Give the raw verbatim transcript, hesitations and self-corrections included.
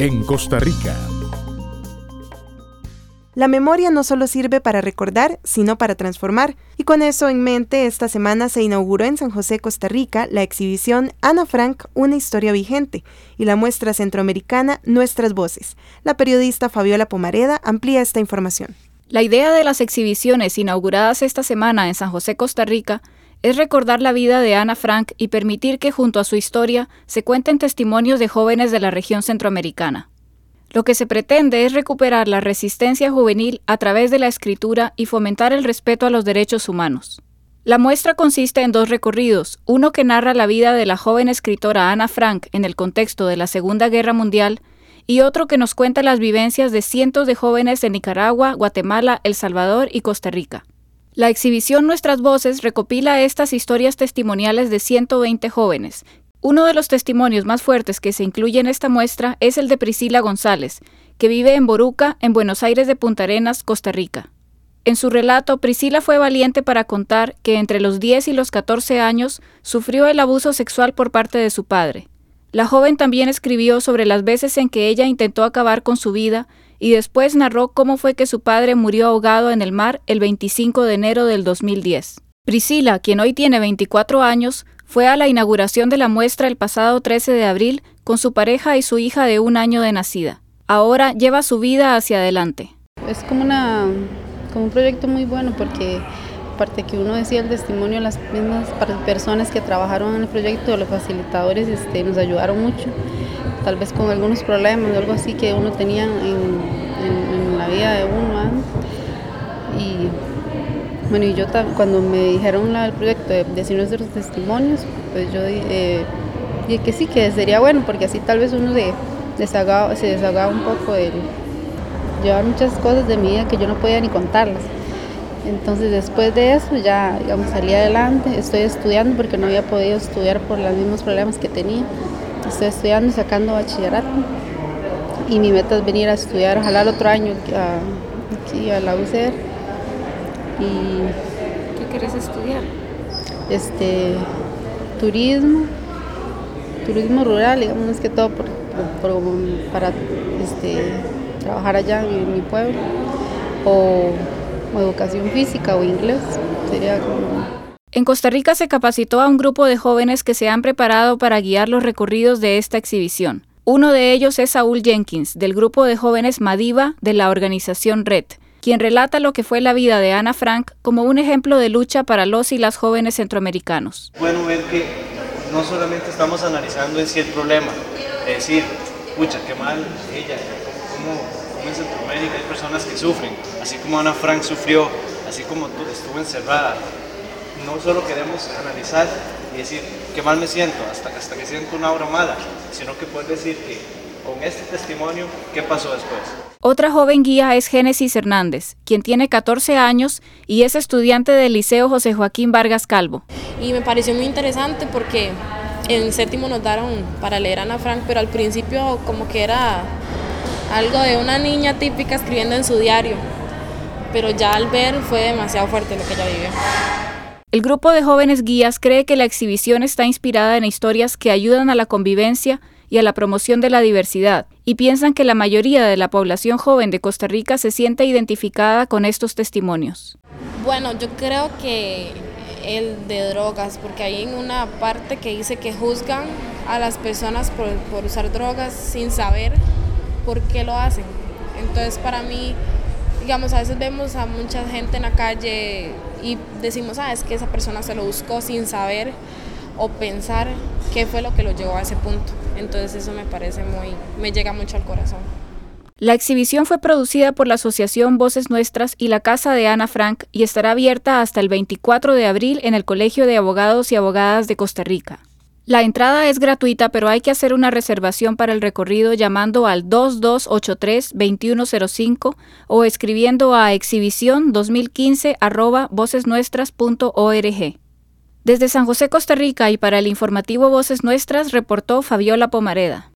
en Costa Rica. La memoria no solo sirve para recordar, sino para transformar. Y con eso en mente, esta semana se inauguró en San José, Costa Rica, la exhibición Ana Frank, una historia vigente, y la muestra centroamericana Nuestras Voces. La periodista Fabiola Pomareda amplía esta información. La idea de las exhibiciones inauguradas esta semana en San José, Costa Rica, es recordar la vida de Ana Frank y permitir que junto a su historia se cuenten testimonios de jóvenes de la región centroamericana. Lo que se pretende es recuperar la resistencia juvenil a través de la escritura y fomentar el respeto a los derechos humanos. La muestra consiste en dos recorridos, uno que narra la vida de la joven escritora Ana Frank en el contexto de la Segunda Guerra Mundial y otro que nos cuenta las vivencias de cientos de jóvenes de Nicaragua, Guatemala, El Salvador y Costa Rica. La exhibición Nuestras Voces recopila estas historias testimoniales de ciento veinte jóvenes. Uno de los testimonios más fuertes que se incluye en esta muestra es el de Priscila González, que vive en Boruca, en Buenos Aires de Punta Arenas, Costa Rica. En su relato, Priscila fue valiente para contar que entre los diez y los catorce años sufrió el abuso sexual por parte de su padre. La joven también escribió sobre las veces en que ella intentó acabar con su vida y después narró cómo fue que su padre murió ahogado en el mar el veinticinco de enero del dos mil diez. Priscila, quien hoy tiene veinticuatro años, fue a la inauguración de la muestra el pasado trece de abril con su pareja y su hija de un año de nacida. Ahora lleva su vida hacia adelante. Es como, una, como un proyecto muy bueno porque aparte que uno decía el testimonio de las mismas personas que trabajaron en el proyecto, los facilitadores este, nos ayudaron mucho, tal vez con algunos problemas o algo así que uno tenía en, en, en la vida de uno. ¿eh? Y bueno, y yo cuando me dijeron la, el proyecto de decir nuestros testimonios, pues yo eh, dije que sí, que sería bueno, porque así tal vez uno se desahogaba, se desahogaba un poco de llevar muchas cosas de mi vida que yo no podía ni contarlas. Entonces después de eso ya, digamos, salí adelante, estoy estudiando porque no había podido estudiar por los mismos problemas que tenía. Estoy estudiando y sacando bachillerato y mi meta es venir a estudiar, ojalá el otro año a, aquí a la U C R. Y ¿qué quieres estudiar? Este, turismo, turismo rural, digamos, más que todo por, por, por, para este, trabajar allá en mi pueblo, o, o educación física o inglés, sería como... En Costa Rica se capacitó a un grupo de jóvenes que se han preparado para guiar los recorridos de esta exhibición. Uno de ellos es Saúl Jenkins, del grupo de jóvenes Madiba de la organización Red, quien relata lo que fue la vida de Ana Frank como un ejemplo de lucha para los y las jóvenes centroamericanos. Bueno, ver que no solamente estamos analizando en sí el problema, es decir, pucha, qué mal ella, cómo, cómo en Centroamérica hay personas que sufren, así como Ana Frank sufrió, así como tú estuvo encerrada. No solo queremos analizar y decir qué mal me siento hasta, hasta que siento una obra mala, sino que poder decir que con este testimonio, ¿qué pasó después? Otra joven guía es Génesis Hernández, quien tiene catorce años y es estudiante del Liceo José Joaquín Vargas Calvo. Y me pareció muy interesante porque en séptimo nos daron para leer a Ana Frank, pero al principio como que era algo de una niña típica escribiendo en su diario, pero ya al ver fue demasiado fuerte lo que ella vivió. El grupo de jóvenes guías cree que la exhibición está inspirada en historias que ayudan a la convivencia y a la promoción de la diversidad, y piensan que la mayoría de la población joven de Costa Rica se siente identificada con estos testimonios. Bueno, yo creo que el de drogas, porque hay en una parte que dice que juzgan a las personas por, por usar drogas sin saber por qué lo hacen. Entonces para mí, digamos, a veces vemos a mucha gente en la calle y decimos, ah, es que esa persona se lo buscó sin saber o pensar qué fue lo que lo llevó a ese punto. Entonces eso me parece muy, me llega mucho al corazón. La exhibición fue producida por la Asociación Voces Nuestras y la Casa de Ana Frank y estará abierta hasta el veinticuatro de abril en el Colegio de Abogados y Abogadas de Costa Rica. La entrada es gratuita, pero hay que hacer una reservación para el recorrido llamando al dos dos ocho tres, dos uno cero cinco o escribiendo a exhibición dos mil quince arroba voces nuestras punto org. Desde San José, Costa Rica y para el informativo Voces Nuestras, reportó Fabiola Pomareda.